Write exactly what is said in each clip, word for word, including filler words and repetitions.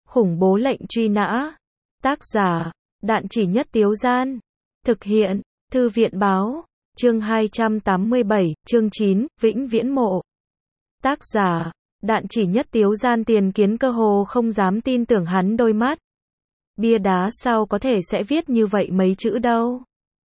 Khủng bố lệnh truy nã. Tác giả, Đạn Chỉ Nhất Tiếu Gian. Thực hiện, Thư viện báo. Chương hai trăm tám mươi bảy, chương chín, Vĩnh Viễn Mộ. Tác giả, Đạn Chỉ Nhất Tiếu Gian. Tiền Kiến cơ hồ không dám tin tưởng hắn đôi mắt. Bia đá sao có thể sẽ viết như vậy mấy chữ đâu.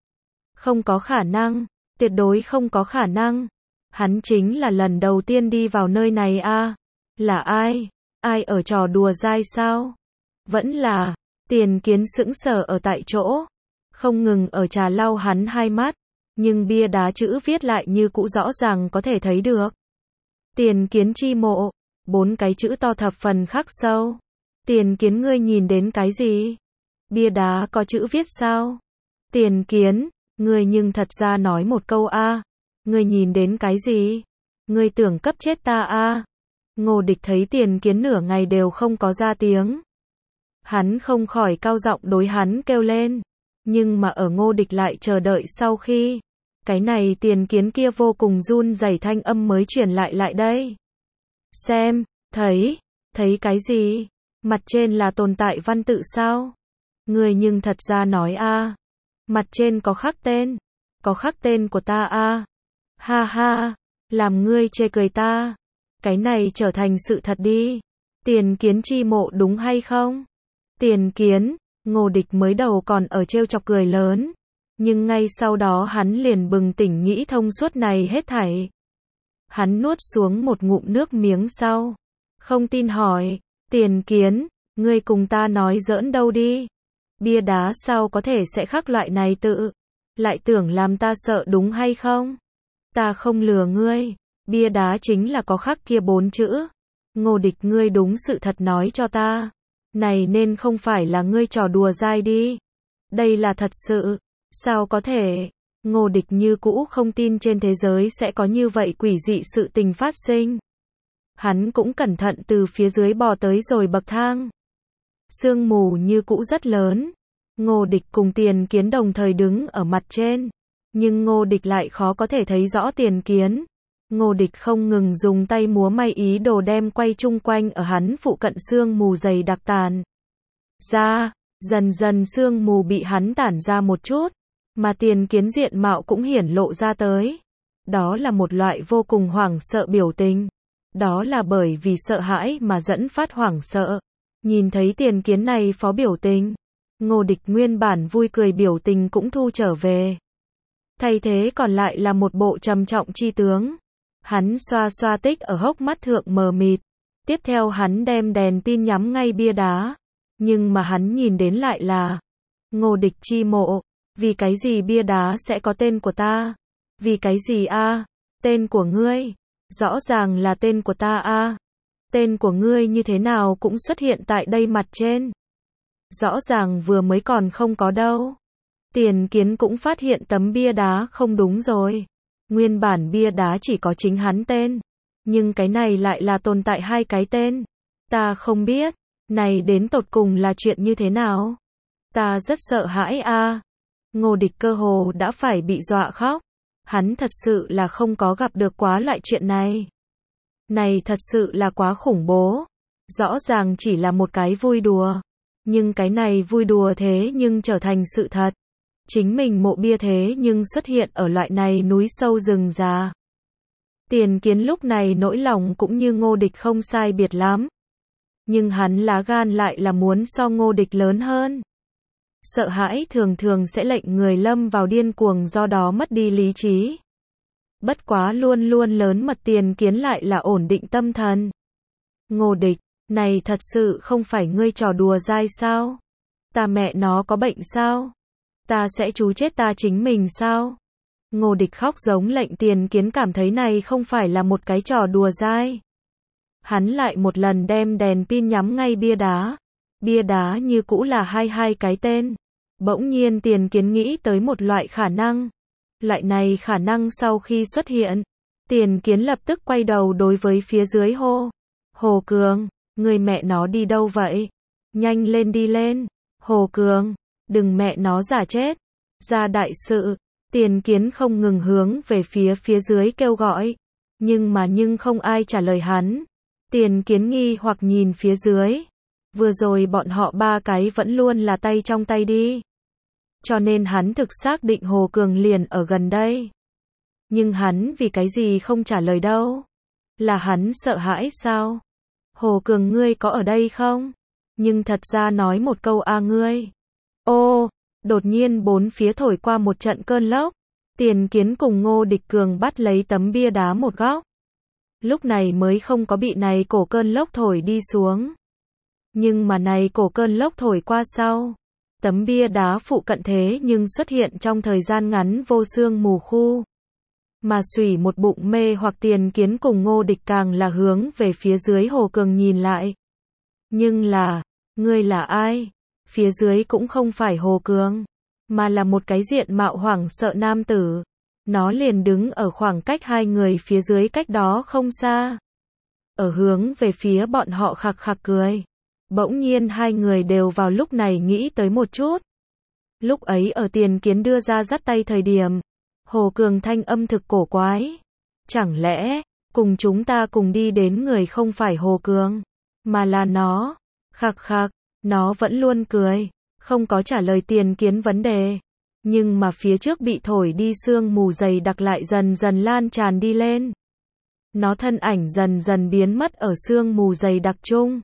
Không có khả năng, tuyệt đối không có khả năng. Hắn chính là lần đầu tiên đi vào nơi này a. À? Là ai? Ai ở trò đùa dai sao? Vẫn là, Tiền Kiến sững sờ ở tại chỗ, không ngừng ở trà lau hắn hai mắt, nhưng bia đá chữ viết lại như cũ rõ ràng có thể thấy được. Tiền Kiến chi mộ, bốn cái chữ to thập phần khắc sâu. Tiền Kiến ngươi nhìn đến cái gì? Bia đá có chữ viết sao? Tiền Kiến, ngươi nhưng thật ra nói một câu a. À. Ngươi nhìn đến cái gì? Ngươi tưởng cấp chết ta a. À. Ngô Địch thấy Tiền Kiến nửa ngày đều không có ra tiếng. Hắn không khỏi cao giọng đối hắn kêu lên. Nhưng mà ở Ngô Địch lại chờ đợi sau khi, cái này Tiền Kiến kia vô cùng run rẩy thanh âm mới truyền lại lại đây. Xem, thấy, thấy cái gì? Mặt trên là tồn tại văn tự sao? Người nhưng thật ra nói a. À. Mặt trên có khắc tên, có khắc tên của ta a. À. Ha ha, làm ngươi chê cười ta. Cái này trở thành sự thật đi. Tiền Kiến chi mộ đúng hay không? Tiền Kiến, Ngô Địch mới đầu còn ở trêu chọc cười lớn, nhưng ngay sau đó hắn liền bừng tỉnh nghĩ thông suốt này hết thảy. Hắn nuốt xuống một ngụm nước miếng sau, không tin hỏi, Tiền Kiến, ngươi cùng ta nói giỡn đâu đi? Bia đá sao có thể sẽ khắc loại này tự? Lại tưởng làm ta sợ đúng hay không? Ta không lừa ngươi, bia đá chính là có khắc kia bốn chữ. Ngô Địch ngươi đúng sự thật nói cho ta. Này nên không phải là ngươi trò đùa dai đi. Đây là thật sự. Sao có thể? Ngô Địch như cũ không tin trên thế giới sẽ có như vậy quỷ dị sự tình phát sinh. Hắn cũng cẩn thận từ phía dưới bò tới rồi bậc thang. Sương mù như cũ rất lớn. Ngô Địch cùng Tiền Kiến đồng thời đứng ở mặt trên. Nhưng Ngô Địch lại khó có thể thấy rõ Tiền Kiến. Ngô Địch không ngừng dùng tay múa may ý đồ đem quay chung quanh ở hắn phụ cận sương mù dày đặc tàn ra, dần dần sương mù bị hắn tản ra một chút, mà Tiền Kiến diện mạo cũng hiển lộ ra tới. Đó là một loại vô cùng hoảng sợ biểu tình. Đó là bởi vì sợ hãi mà dẫn phát hoảng sợ. Nhìn thấy Tiền Kiến này phó biểu tình, Ngô Địch nguyên bản vui cười biểu tình cũng thu trở về. Thay thế còn lại là một bộ trầm trọng chi tướng. Hắn xoa xoa tích ở hốc mắt thượng mờ mịt. Tiếp theo hắn đem đèn pin nhắm ngay bia đá. Nhưng mà hắn nhìn đến lại là Ngô Địch chi mộ. Vì cái gì bia đá sẽ có tên của ta? Vì cái gì a? À? Tên của ngươi. Rõ ràng là tên của ta a. À? Tên của ngươi như thế nào cũng xuất hiện tại đây mặt trên. Rõ ràng vừa mới còn không có đâu. Tiền Kiến cũng phát hiện tấm bia đá không đúng rồi. Nguyên bản bia đá chỉ có chính hắn tên. Nhưng cái này lại là tồn tại hai cái tên. Ta không biết. Này đến tột cùng là chuyện như thế nào? Ta rất sợ hãi a. À. Ngô Địch cơ hồ đã phải bị dọa khóc. Hắn thật sự là không có gặp được quá loại chuyện này. Này thật sự là quá khủng bố. Rõ ràng chỉ là một cái vui đùa. Nhưng cái này vui đùa thế nhưng trở thành sự thật. Chính mình mộ bia thế nhưng xuất hiện ở loại này núi sâu rừng già. Tiền Kiến lúc này nỗi lòng cũng như Ngô Địch không sai biệt lắm. Nhưng hắn lá gan lại là muốn so Ngô Địch lớn hơn. Sợ hãi thường thường sẽ lệnh người lâm vào điên cuồng do đó mất đi lý trí. Bất quá luôn luôn lớn mật Tiền Kiến lại là ổn định tâm thần. Ngô Địch, này thật sự không phải ngươi trò đùa dai sao? Ta mẹ nó có bệnh sao? Ta sẽ trú chết ta chính mình sao? Ngô Địch khóc giống lệnh Tiền Kiến cảm thấy này không phải là một cái trò đùa dai. Hắn lại một lần đem đèn pin nhắm ngay bia đá. Bia đá như cũ là hai hai cái tên. Bỗng nhiên Tiền Kiến nghĩ tới một loại khả năng. Loại này khả năng sau khi xuất hiện, Tiền Kiến lập tức quay đầu đối với phía dưới hô. Hồ Cường, người mẹ nó đi đâu vậy? Nhanh lên đi lên. Hồ Cường. Đừng mẹ nó giả chết. Ra đại sự. Tiền Kiến không ngừng hướng về phía phía dưới kêu gọi. Nhưng mà nhưng không ai trả lời hắn. Tiền Kiến nghi hoặc nhìn phía dưới. Vừa rồi bọn họ ba cái vẫn luôn là tay trong tay đi. Cho nên hắn thực xác định Hồ Cường liền ở gần đây. Nhưng hắn vì cái gì không trả lời đâu? Là hắn sợ hãi sao? Hồ Cường ngươi có ở đây không? Nhưng thật ra nói một câu a ngươi. Ô, đột nhiên bốn phía thổi qua một trận cơn lốc. Tiền Kiến cùng Ngô Địch Cường bắt lấy tấm bia đá một góc. Lúc này mới không có bị này cổ cơn lốc thổi đi xuống. Nhưng mà này cổ cơn lốc thổi qua sau. Tấm bia đá phụ cận thế nhưng xuất hiện trong thời gian ngắn vô sương mù khu. Mà xủy một bụng mê hoặc Tiền Kiến cùng Ngô Địch càng là hướng về phía dưới Hồ Cường nhìn lại. Nhưng là, ngươi là ai? Phía dưới cũng không phải Hồ Cường, mà là một cái diện mạo hoảng sợ nam tử. Nó liền đứng ở khoảng cách hai người phía dưới cách đó không xa. Ở hướng về phía bọn họ khặc khặc cười. Bỗng nhiên hai người đều vào lúc này nghĩ tới một chút. Lúc ấy ở Tiền Kiến đưa ra dắt tay thời điểm, Hồ Cường thanh âm thực cổ quái. Chẳng lẽ, cùng chúng ta cùng đi đến người không phải Hồ Cường, mà là nó. Khặc khặc, nó vẫn luôn cười, không có trả lời Tiền Kiến vấn đề. Nhưng mà phía trước bị thổi đi sương mù dày đặc lại dần dần lan tràn đi lên. Nó thân ảnh dần dần biến mất ở sương mù dày đặc chung.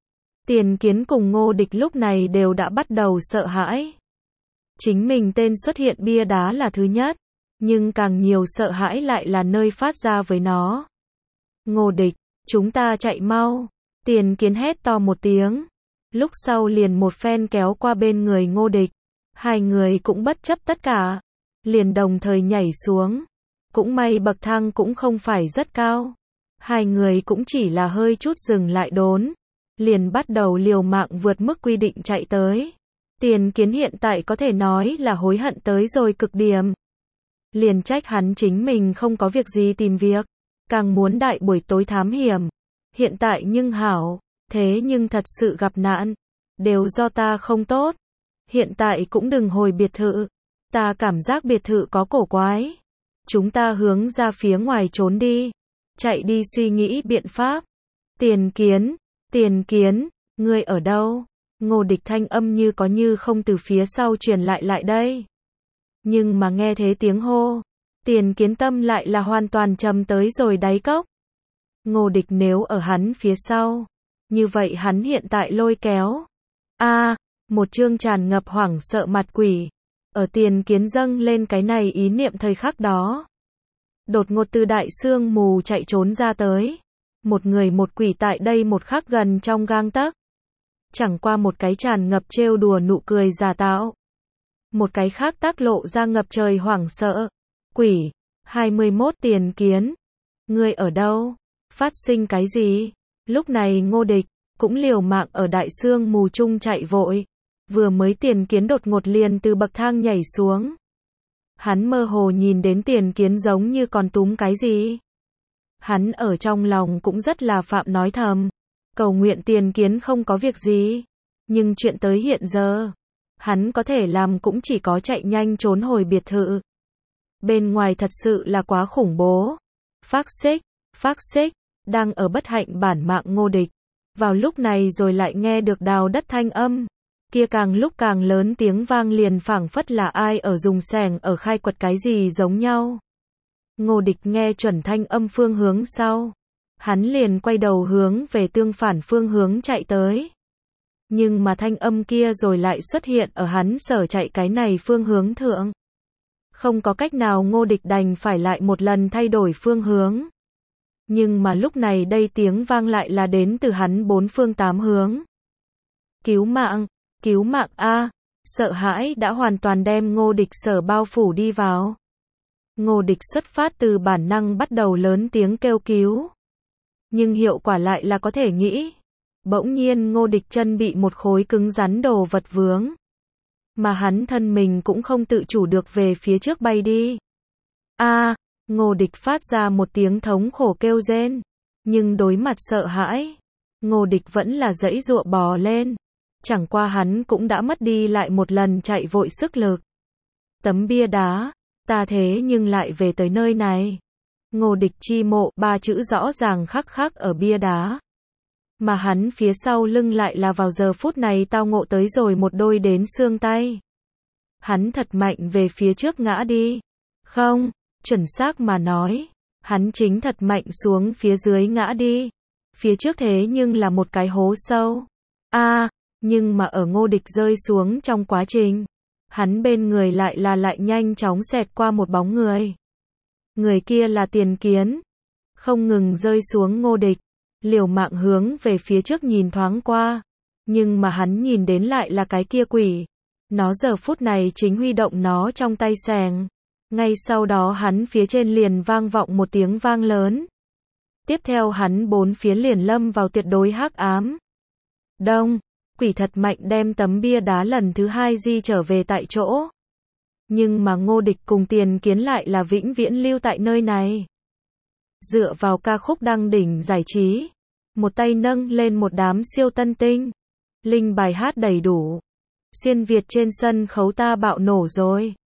Tiền Kiến cùng Ngô Địch lúc này đều đã bắt đầu sợ hãi. Chính mình tên xuất hiện bia đá là thứ nhất, nhưng càng nhiều sợ hãi lại là nơi phát ra với nó. Ngô Địch, chúng ta chạy mau. Tiền Kiến hét to một tiếng. Lúc sau liền một phen kéo qua bên người Ngô Địch. Hai người cũng bất chấp tất cả, liền đồng thời nhảy xuống. Cũng may bậc thang cũng không phải rất cao. Hai người cũng chỉ là hơi chút dừng lại đốn. Liền bắt đầu liều mạng vượt mức quy định chạy tới. Tiền Kiến hiện tại có thể nói là hối hận tới rồi cực điểm. Liền trách hắn chính mình không có việc gì tìm việc. Càng muốn đại buổi tối thám hiểm. Hiện tại nhưng hảo, thế nhưng thật sự gặp nạn. Đều do ta không tốt. Hiện tại cũng đừng hồi biệt thự. Ta cảm giác biệt thự có cổ quái. Chúng ta hướng ra phía ngoài trốn đi. Chạy đi suy nghĩ biện pháp. Tiền Kiến, Tiền Kiến, ngươi ở đâu? Ngô Địch thanh âm như có như không từ phía sau truyền lại lại đây. Nhưng mà nghe thế tiếng hô, Tiền Kiến tâm lại là hoàn toàn trầm tới rồi đáy cốc. Ngô Địch nếu ở hắn phía sau, như vậy hắn hiện tại lôi kéo. A, một chương tràn ngập hoảng sợ mặt quỷ, ở Tiền Kiến dâng lên cái này ý niệm thời khắc đó. Đột ngột từ đại sương mù chạy trốn ra tới. Một người một quỷ tại đây một khắc gần trong gang tấc. Chẳng qua một cái tràn ngập trêu đùa nụ cười giả tạo. Một cái khác tác lộ ra ngập trời hoảng sợ. Quỷ, hai mươi mốt Tiền Kiến. Ngươi ở đâu? Phát sinh cái gì? Lúc này Ngô Địch, cũng liều mạng ở đại sương mù chung chạy vội. Vừa mới Tiền Kiến đột ngột liền từ bậc thang nhảy xuống. Hắn mơ hồ nhìn đến Tiền Kiến giống như còn túm cái gì. Hắn ở trong lòng cũng rất là phạm nói thầm. Cầu nguyện Tiền Kiến không có việc gì. Nhưng chuyện tới hiện giờ, hắn có thể làm cũng chỉ có chạy nhanh trốn hồi biệt thự. Bên ngoài thật sự là quá khủng bố. Phác xích, phác xích, đang ở bất hạnh bản mạng Ngô Địch. Vào lúc này rồi lại nghe được đào đất thanh âm. Kia càng lúc càng lớn tiếng vang liền phảng phất là ai ở dùng xẻng ở khai quật cái gì giống nhau. Ngô Địch nghe chuẩn thanh âm phương hướng sau. Hắn liền quay đầu hướng về tương phản phương hướng chạy tới. Nhưng mà thanh âm kia rồi lại xuất hiện ở hắn sở chạy cái này phương hướng thượng. Không có cách nào Ngô Địch đành phải lại một lần thay đổi phương hướng. Nhưng mà lúc này đây tiếng vang lại là đến từ hắn bốn phương tám hướng. Cứu mạng, cứu mạng a, sợ hãi đã hoàn toàn đem Ngô Địch sở bao phủ đi vào. Ngô Địch xuất phát từ bản năng bắt đầu lớn tiếng kêu cứu. Nhưng hiệu quả lại là có thể nghĩ. Bỗng nhiên Ngô Địch chân bị một khối cứng rắn đồ vật vướng. Mà hắn thân mình cũng không tự chủ được về phía trước bay đi. A, Ngô Địch phát ra một tiếng thống khổ kêu rên. Nhưng đối mặt sợ hãi, Ngô Địch vẫn là giãy giụa bò lên. Chẳng qua hắn cũng đã mất đi lại một lần chạy vội sức lực. Tấm bia đá, ta thế nhưng lại về tới nơi này. Ngô Địch chi mộ, ba chữ rõ ràng khắc khắc ở bia đá. Mà hắn phía sau lưng lại là vào giờ phút này tao ngộ tới rồi một đôi đến xương tay. Hắn thật mạnh về phía trước ngã đi. Không, chuẩn xác mà nói, hắn chính thật mạnh xuống phía dưới ngã đi. Phía trước thế nhưng là một cái hố sâu. A, à, nhưng mà ở Ngô Địch rơi xuống trong quá trình, hắn bên người lại là lại nhanh chóng xẹt qua một bóng người. Người kia là Tiền Kiến. Không ngừng rơi xuống Ngô Địch, liều mạng hướng về phía trước nhìn thoáng qua. Nhưng mà hắn nhìn đến lại là cái kia quỷ. Nó giờ phút này chính huy động nó trong tay xẻng. Ngay sau đó hắn phía trên liền vang vọng một tiếng vang lớn. Tiếp theo hắn bốn phía liền lâm vào tuyệt đối hắc ám. Đông, quỷ thật mạnh đem tấm bia đá lần thứ hai di trở về tại chỗ. Nhưng mà Ngô Địch cùng Tiền Kiến lại là vĩnh viễn lưu tại nơi này. Dựa vào ca khúc đăng đỉnh giải trí, một tay nâng lên một đám siêu tân tinh. Linh bài hát đầy đủ. Xuyên Việt trên sân khấu ta bạo nổ rồi.